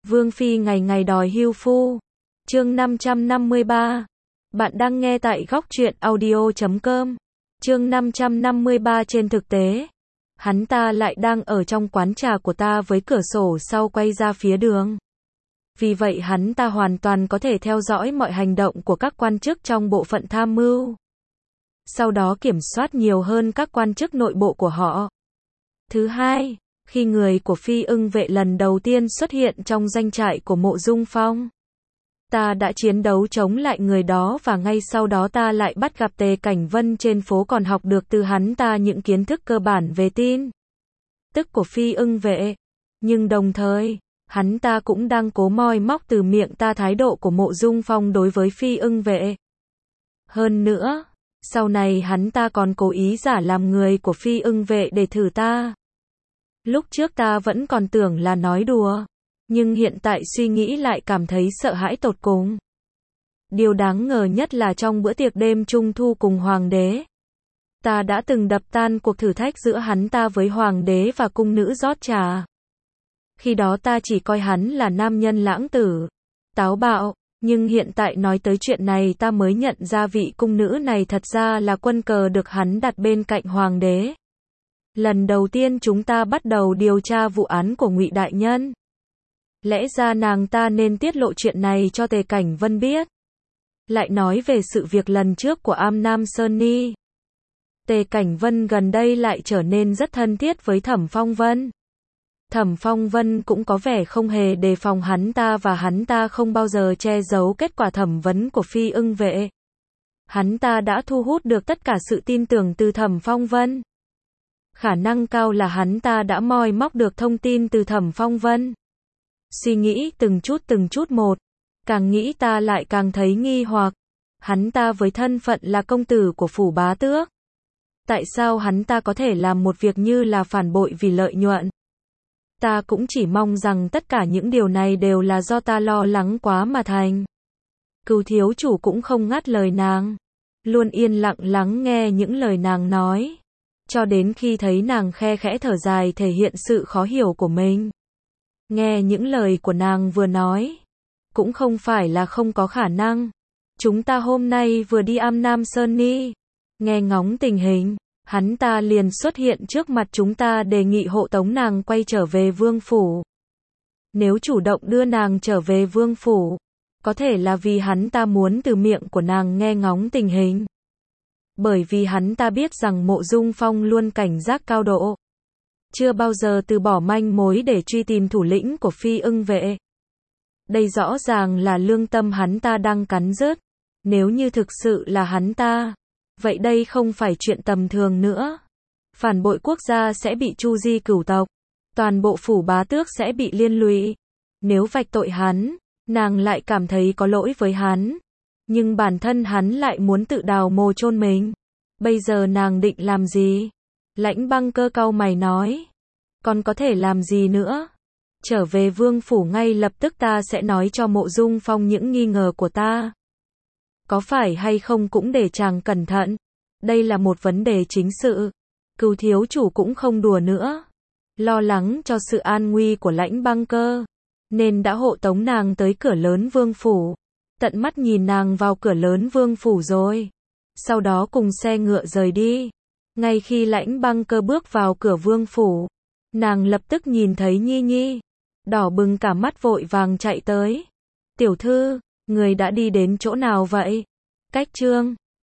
Vương Phi ngày ngày đòi hưu phu. Chương 553. Bạn đang nghe tại góc truyện audio.com. Chương 553. Trên thực tế, hắn ta lại đang ở trong quán trà của ta với cửa sổ sau quay ra phía đường. Vì vậy hắn ta hoàn toàn có thể theo dõi mọi hành động của các quan chức trong bộ phận tham mưu. Sau đó kiểm soát nhiều hơn các quan chức nội bộ của họ. Thứ hai, khi người của Phi Ưng Vệ lần đầu tiên xuất hiện trong doanh trại của Mộ Dung Phong, ta đã chiến đấu chống lại người đó và ngay sau đó ta lại bắt gặp Tề Cảnh Vân trên phố còn học được từ hắn ta những kiến thức cơ bản về tin tức của Phi Ưng Vệ. Nhưng đồng thời, hắn ta cũng đang cố moi móc từ miệng ta thái độ của Mộ Dung Phong đối với Phi Ưng Vệ. Hơn nữa, sau này hắn ta còn cố ý giả làm người của Phi Ưng Vệ để thử ta. Lúc trước ta vẫn còn tưởng là nói đùa, nhưng hiện tại suy nghĩ lại cảm thấy sợ hãi tột cùng. Điều đáng ngờ nhất là trong bữa tiệc đêm Trung Thu cùng Hoàng đế, ta đã từng đập tan cuộc thử thách giữa hắn ta với Hoàng đế và cung nữ rót trà. Khi đó ta chỉ coi hắn là nam nhân lãng tử, táo bạo, nhưng hiện tại nói tới chuyện này ta mới nhận ra vị cung nữ này thật ra là quân cờ được hắn đặt bên cạnh Hoàng đế. Lần đầu tiên chúng ta bắt đầu điều tra vụ án của Ngụy Đại Nhân. Lẽ ra nàng ta nên tiết lộ chuyện này cho Tề Cảnh Vân biết. Lại nói về sự việc lần trước của Am Nam Sơn Ni. Tề Cảnh Vân gần đây lại trở nên rất thân thiết với Thẩm Phong Vân. Thẩm Phong Vân cũng có vẻ không hề đề phòng hắn ta và hắn ta không bao giờ che giấu kết quả thẩm vấn của Phi Ưng Vệ. Hắn ta đã thu hút được tất cả sự tin tưởng từ Thẩm Phong Vân. Khả năng cao là hắn ta đã moi móc được thông tin từ Thẩm Phong Vân. Suy nghĩ từng chút một, càng nghĩ ta lại càng thấy nghi hoặc. Hắn ta với thân phận là công tử của phủ bá tước, tại sao hắn ta có thể làm một việc như là phản bội vì lợi nhuận? Ta cũng chỉ mong rằng tất cả những điều này đều là do ta lo lắng quá mà thành. Cửu thiếu chủ cũng không ngắt lời nàng, luôn yên lặng lắng nghe những lời nàng nói, cho đến khi thấy nàng khe khẽ thở dài thể hiện sự khó hiểu của mình. Nghe những lời của nàng vừa nói, cũng không phải là không có khả năng. Chúng ta hôm nay vừa đi Am Nam Sơn Ni, nghe ngóng tình hình, hắn ta liền xuất hiện trước mặt chúng ta đề nghị hộ tống nàng quay trở về vương phủ. Nếu chủ động đưa nàng trở về vương phủ, có thể là vì hắn ta muốn từ miệng của nàng nghe ngóng tình hình. Bởi vì hắn ta biết rằng Mộ Dung Phong luôn cảnh giác cao độ, chưa bao giờ từ bỏ manh mối để truy tìm thủ lĩnh của Phi Ưng Vệ. Đây rõ ràng là lương tâm hắn ta đang cắn rứt. Nếu như thực sự là hắn ta, vậy đây không phải chuyện tầm thường nữa. Phản bội quốc gia sẽ bị tru di cửu tộc, toàn bộ phủ bá tước sẽ bị liên lụy. Nếu vạch tội hắn, nàng lại cảm thấy có lỗi với hắn, nhưng bản thân hắn lại muốn tự đào mồ chôn mình. Bây giờ nàng định làm gì? Lãnh Băng Cơ cau mày nói, còn có thể làm gì nữa? Trở về vương phủ ngay lập tức ta sẽ nói cho Mộ Dung Phong những nghi ngờ của ta. Có phải hay không cũng để chàng cẩn thận. Đây là một vấn đề chính sự. Cửu thiếu chủ cũng không đùa nữa. Lo lắng cho sự an nguy của Lãnh Băng Cơ, nên đã hộ tống nàng tới cửa lớn vương phủ. Tận mắt nhìn nàng vào cửa lớn vương phủ rồi. Sau đó cùng xe ngựa rời đi. Ngay khi Lãnh Băng Cơ bước vào cửa vương phủ, nàng lập tức nhìn thấy Nhi Nhi, đỏ bừng cả mắt vội vàng chạy tới. Tiểu thư, người đã đi đến chỗ nào vậy? Cách Trương